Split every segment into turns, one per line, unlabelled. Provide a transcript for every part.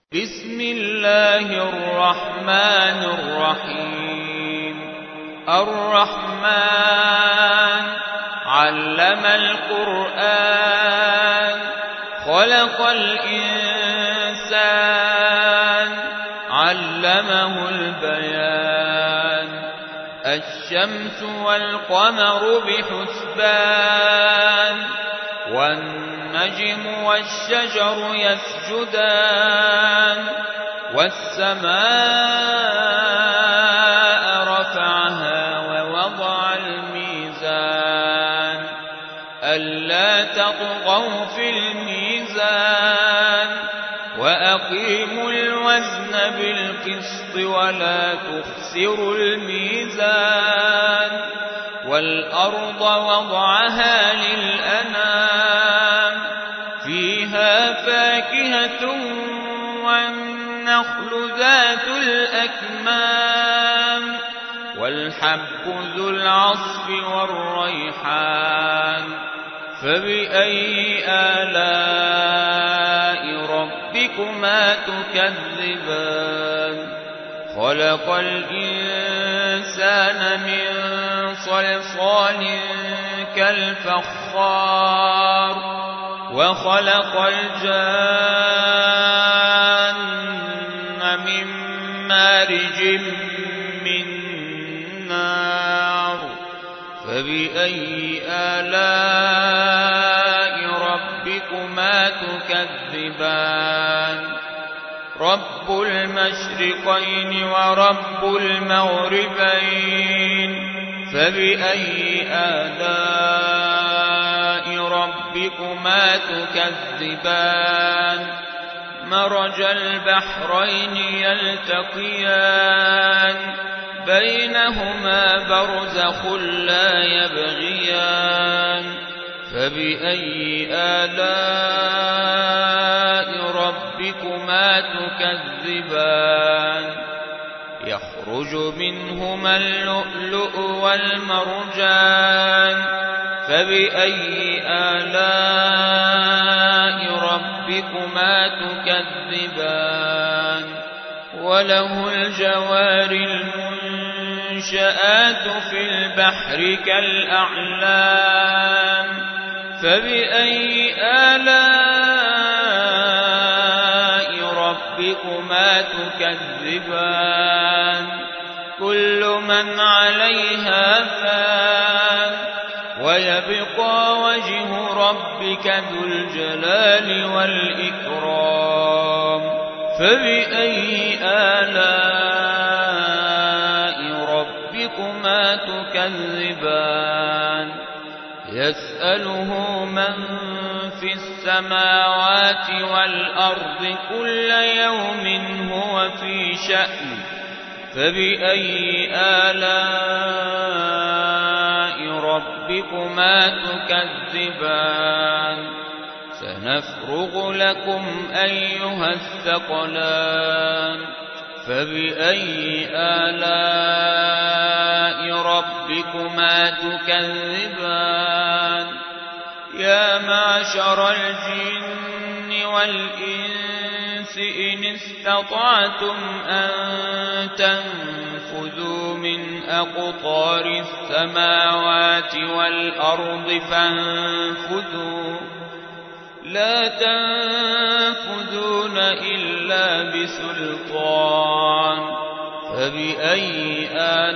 بسم الله الرحمن الرحيم الرحمن علم القرآن خلق الإنسان علمه البيان الشمس والقمر بحسبان والنجم والشجر يسجدان والسماء رفعها ووضع الميزان ألا تطغوا في الميزان وأقيموا الوزن بالقسط ولا تخسروا الميزان والأرض وضعها للأنام فيها فاكهة والنخل ذات الأكمام والحب ذو العصف والريحان فبأي آلاء ربكما تكذبان خلق الإنسان من صلصال كالفخار وخلق الجان من مارج من نار فبأي آلاء ربكما تكذبان رب المشرقين ورب المغربين فبأي آلاء ربكما تكذبان مرج البحرين يلتقيان بينهما برزخ لا يبغيان فبأي آلاء ربكما تكذبان يخرج منهما اللؤلؤ والمرجان فبأي آلاء ربكما تكذبان وله الجوار المنشآت في البحر كالأعلام فبأي آلاء ربكما تكذبان كل من عليها فان ويبقى وجه ربك ذو الجلال والإكرام فبأي آلاء ربكما تكذبان يسأله من في السماوات والأرض كل يوم هو في شأن فبأي آلاء ربكما تكذبان سنفرغ لكم أيها الثقلان فبأي آلاء ربكما تكذبان يا معشر الجن والإنس إن استطعتم أن تنفذوا من أقطار السماوات والأرض فانفذوا لا تنفذون إلا بسلطان فبأي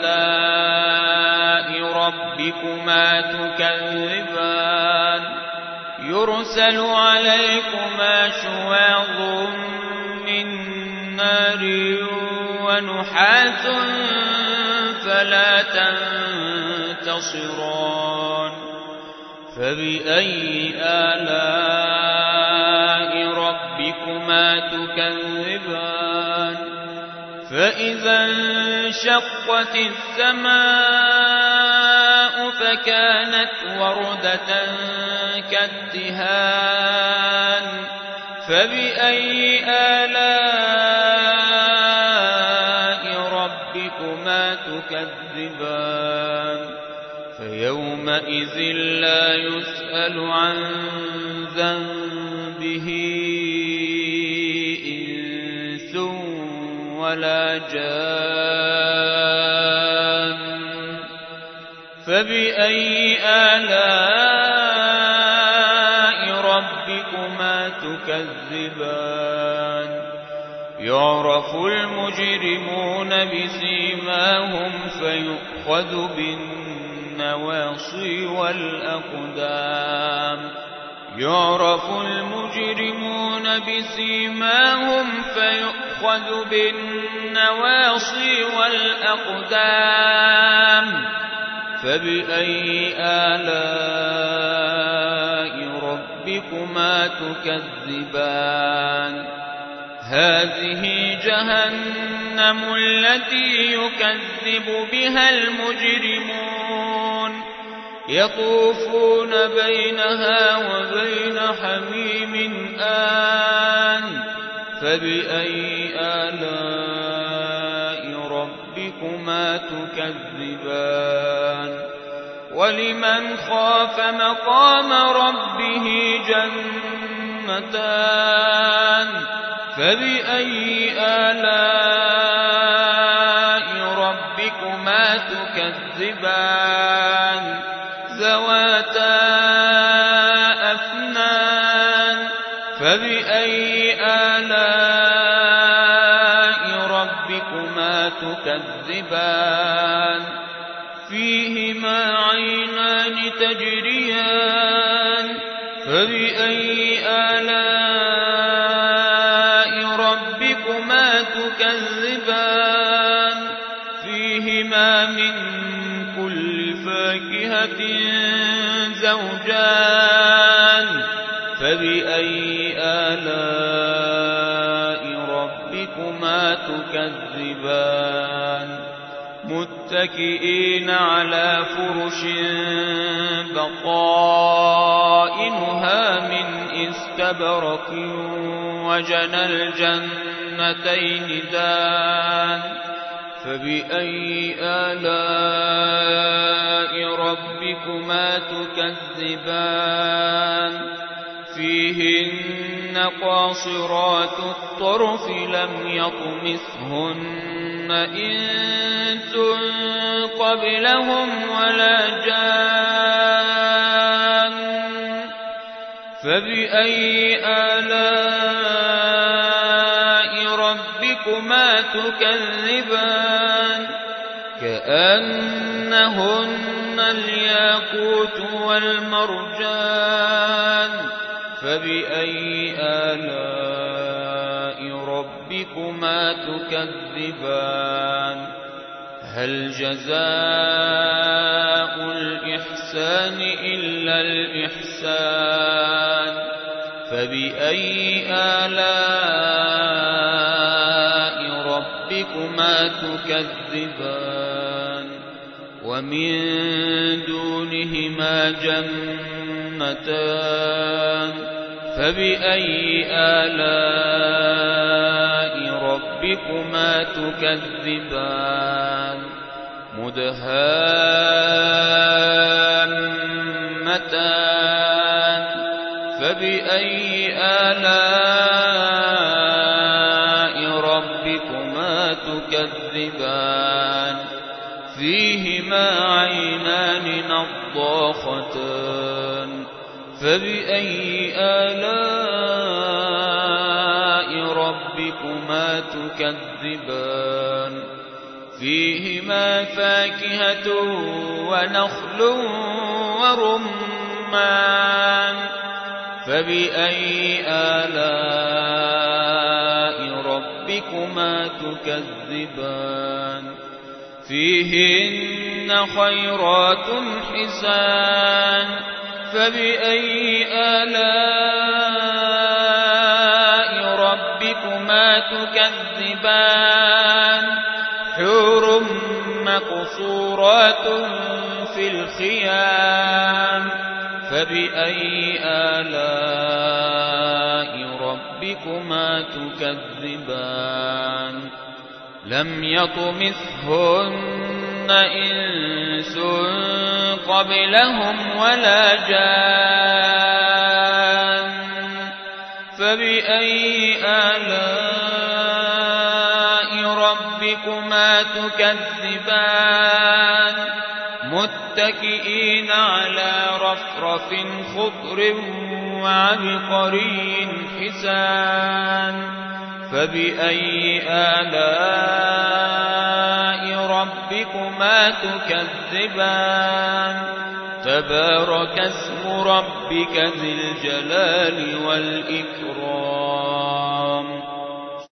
آلاء ربكما تكذبان يرسل عليكما شواظ من نار ونحاس فلا تنتصران فبأي آلاء ربكما تكذبان فإذا انشقت السماء فكانت وردة كالدهان فبأي آلاء ربكما تكذبان فيومئذ لا يسأل عن ذنبه إنس ولا جان فبأي آلاء ربكما تكذبان يعرف المجرمون بسيماهم فيؤخذ بالنواصي والأقدام يعرف المجرمون بسيماهم فيؤخذ بالنواصي والأقدام فبأي آلاء ربكما تكذبان هذه جهنم التي يكذب بها المجرمون يطوفون بينها وبين حميم آن فبأي آلاء ربكما تكذبان ولمن خاف مقام ربه جنتان فبأي آلاء ربكما تكذبان ذواتا أفنان فبأي آلاء ربكما تكذبان فيهما عينان تجريان فبأي آلاء ربكما تكذبان فيهما من كل فاكهة زوجان فبأي آلاء ربكما تكذبان متكئين على فرش بطائنها من استبرق وجنى الجنتين دان فبأي آلاء ربكما تكذبان فيهن قاصرات الطرف لم يطمثهن إنس قبلهم ولا جان فبأي آلاء ربكما تكذبان كأنهن الياقوت والمرجان فبأي آلاء ربكما تكذبان هل جزاء الإحسان إلا الإحسان فبأي آلاء ربكما تكذبان ومن دونهما جنتان فبأي آلاء ربكما تكذبان مدهامتان فبأي آلاء ربكما تكذبان فيهما عينان نضاختان فبأي آلاء ربكما تكذبان فيهما فاكهة ونخل ورمان فبأي آلاء ربكما تكذبان فيهن خيرات حسان فبأي آلاء ربكما تكذبان حور مقصورات في الخيام فبأي آلاء ربكما تكذبان لم يطمثهن إنس قبلهم ولا جان فبأي آلاء ربكما تكذبان متكئين على رفرف خضر وعبقري حسان فبأي آلاء ربكما تكذبان تبارك اسم ربك ذي الجلال والإكرام